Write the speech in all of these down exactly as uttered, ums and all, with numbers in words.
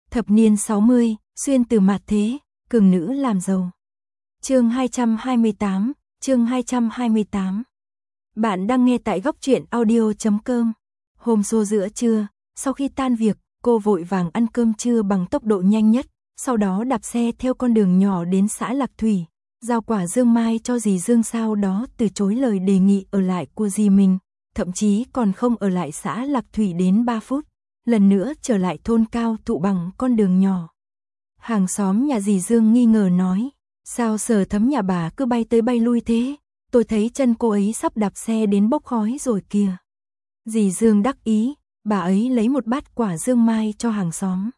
Thập niên sáu mươi, xuyên từ mạt thế, cường nữ làm giàu. Chương hai trăm hai mươi tám, chương hai trăm hai mươi tám. Bạn đang nghe tại góc truyện audio chấm com. Hôm xô giữa trưa, sau khi tan việc, cô vội vàng ăn cơm trưa bằng tốc độ nhanh nhất, sau đó đạp xe theo con đường nhỏ đến xã Lạc Thủy, giao quả dương mai cho dì Dương, sau đó từ chối lời đề nghị ở lại của dì mình, thậm chí còn không ở lại xã Lạc Thủy đến ba phút, lần nữa trở lại thôn Cao Thụ bằng con đường nhỏ. Hàng xóm nhà dì Dương nghi ngờ nói, sao Sở Thấm nhà bà cứ bay tới bay lui thế, tôi thấy chân cô ấy sắp đạp xe đến bốc khói rồi kìa. Dì Dương đắc ý, bà ấy lấy một bát quả dương mai cho hàng xóm.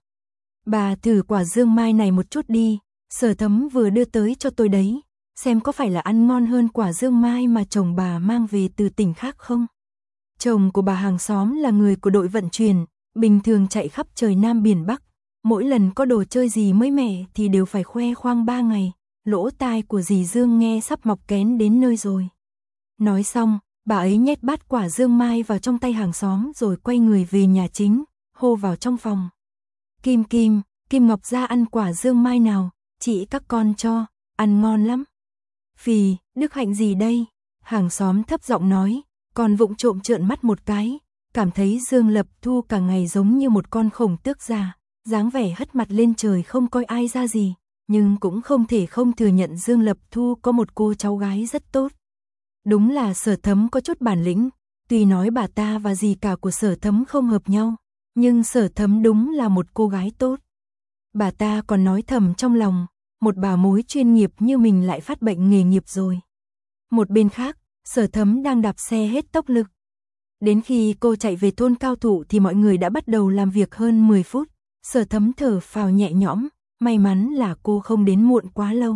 Bà thử quả dương mai này một chút đi, Sở Thấm vừa đưa tới cho tôi đấy, xem có phải là ăn ngon hơn quả dương mai mà chồng bà mang về từ tỉnh khác không? Chồng của bà hàng xóm là người của đội vận chuyển, bình thường chạy khắp trời Nam biển Bắc, mỗi lần có đồ chơi gì mới mẻ thì đều phải khoe khoang ba ngày, lỗ tai của dì Dương nghe sắp mọc kén đến nơi rồi. Nói xong, bà ấy nhét bát quả dương mai vào trong tay hàng xóm rồi quay người về nhà chính, hô vào trong phòng. Kim Kim, Kim Ngọc ra ăn quả dương mai nào, chị các con cho, ăn ngon lắm. Phì, đức hạnh gì đây? Hàng xóm thấp giọng nói, còn vụng trộm trợn mắt một cái, cảm thấy Dương Lập Thu cả ngày giống như một con khổng tước già, dáng vẻ hất mặt lên trời không coi ai ra gì, nhưng cũng không thể không thừa nhận Dương Lập Thu có một cô cháu gái rất tốt. Đúng là Sở Thấm có chút bản lĩnh, tuy nói bà ta và dì cả của Sở Thấm không hợp nhau, nhưng Sở Thấm đúng là một cô gái tốt. Bà ta còn nói thầm trong lòng, một bà mối chuyên nghiệp như mình lại phát bệnh nghề nghiệp rồi. Một bên khác, Sở Thấm đang đạp xe hết tốc lực. Đến khi cô chạy về thôn Cao Thụ thì mọi người đã bắt đầu làm việc hơn mười phút. Sở Thấm thở phào nhẹ nhõm, may mắn là cô không đến muộn quá lâu.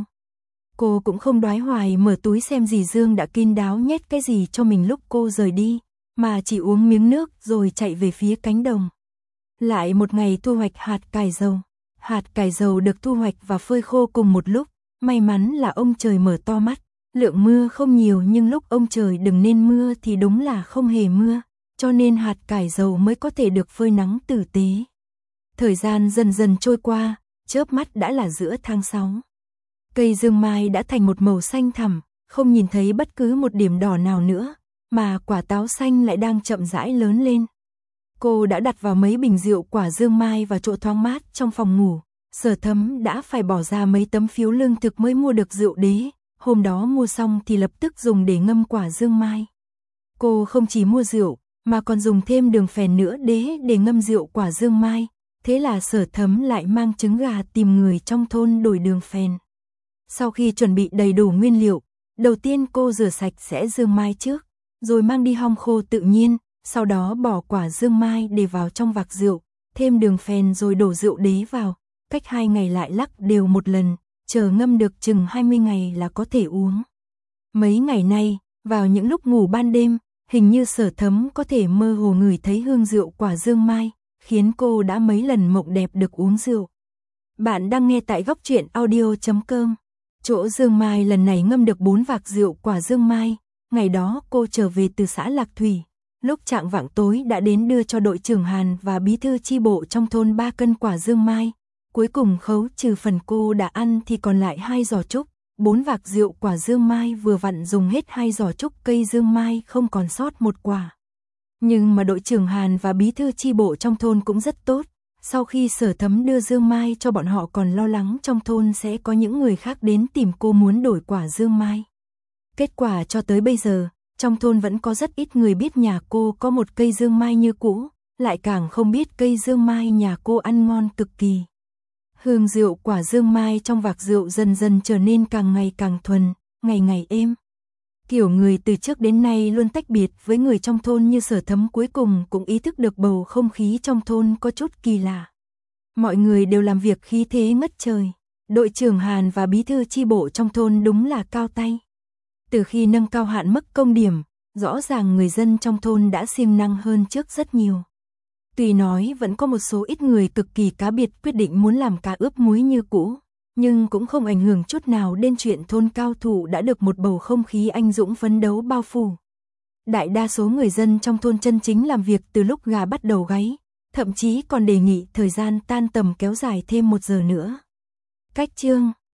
Cô cũng không đoái hoài mở túi xem dì Dương đã kín đáo nhét cái gì cho mình lúc cô rời đi, mà chỉ uống miếng nước rồi chạy về phía cánh đồng. Lại một ngày thu hoạch hạt cải dầu. Hạt cải dầu được thu hoạch và phơi khô cùng một lúc, may mắn là ông trời mở to mắt. Lượng mưa không nhiều nhưng lúc ông trời đừng nên mưa thì đúng là không hề mưa, cho nên hạt cải dầu mới có thể được phơi nắng tử tế. Thời gian dần dần trôi qua, chớp mắt đã là giữa tháng sáu. Cây dương mai đã thành một màu xanh thẳm, không nhìn thấy bất cứ một điểm đỏ nào nữa, mà quả táo xanh lại đang chậm rãi lớn lên. Cô đã đặt vào mấy bình rượu quả dương mai vào chỗ thoáng mát trong phòng ngủ. Sở Thấm đã phải bỏ ra mấy tấm phiếu lương thực mới mua được rượu đế. Hôm đó mua xong thì lập tức dùng để ngâm quả dương mai. Cô không chỉ mua rượu, mà còn dùng thêm đường phèn nữa đế để ngâm rượu quả dương mai. Thế là Sở Thấm lại mang trứng gà tìm người trong thôn đổi đường phèn. Sau khi chuẩn bị đầy đủ nguyên liệu, đầu tiên cô rửa sạch sẽ dương mai trước, rồi mang đi hong khô tự nhiên, sau đó bỏ quả dương mai để vào trong vạc rượu, thêm đường phèn rồi đổ rượu đế vào, cách hai ngày lại lắc đều một lần. Chờ ngâm được chừng hai mươi ngày là có thể uống. Mấy ngày nay, vào những lúc ngủ ban đêm, hình như Sở Thấm có thể mơ hồ ngửi thấy hương rượu quả dương mai, khiến cô đã mấy lần mộng đẹp được uống rượu. Bạn đang nghe tại góc truyện audio chấm com. Chỗ dương mai lần này ngâm được bốn vạc rượu quả dương mai, ngày đó cô trở về từ xã Lạc Thủy. Lúc chạng vạng tối đã đến đưa cho đội trưởng Hàn và bí thư chi bộ trong thôn ba cân quả dương mai. Cuối cùng khấu trừ phần cô đã ăn thì còn lại hai giỏ trúc, bốn vạc rượu quả dương mai vừa vặn dùng hết hai giỏ trúc cây dương mai không còn sót một quả. Nhưng mà đội trưởng Hàn và bí thư chi bộ trong thôn cũng rất tốt, sau khi Sở Thấm đưa dương mai cho bọn họ còn lo lắng trong thôn sẽ có những người khác đến tìm cô muốn đổi quả dương mai. Kết quả cho tới bây giờ, trong thôn vẫn có rất ít người biết nhà cô có một cây dương mai như cũ, lại càng không biết cây dương mai nhà cô ăn ngon cực kỳ. Hương rượu quả dương mai trong vạc rượu dần dần trở nên càng ngày càng thuần, ngày ngày êm. Kiểu người từ trước đến nay luôn tách biệt với người trong thôn như Sở Thấm cuối cùng cũng ý thức được bầu không khí trong thôn có chút kỳ lạ. Mọi người đều làm việc khí thế ngất trời. Đội trưởng Hàn và bí thư chi bộ trong thôn đúng là cao tay. Từ khi nâng cao hạn mức công điểm, rõ ràng người dân trong thôn đã siêng năng hơn trước rất nhiều. Tuy nói vẫn có một số ít người cực kỳ cá biệt quyết định muốn làm cá ướp muối như cũ, nhưng cũng không ảnh hưởng chút nào đến chuyện thôn Cao Thụ đã được một bầu không khí anh dũng phấn đấu bao phủ. Đại đa số người dân trong thôn chân chính làm việc từ lúc gà bắt đầu gáy, thậm chí còn đề nghị thời gian tan tầm kéo dài thêm một giờ nữa. Cách chương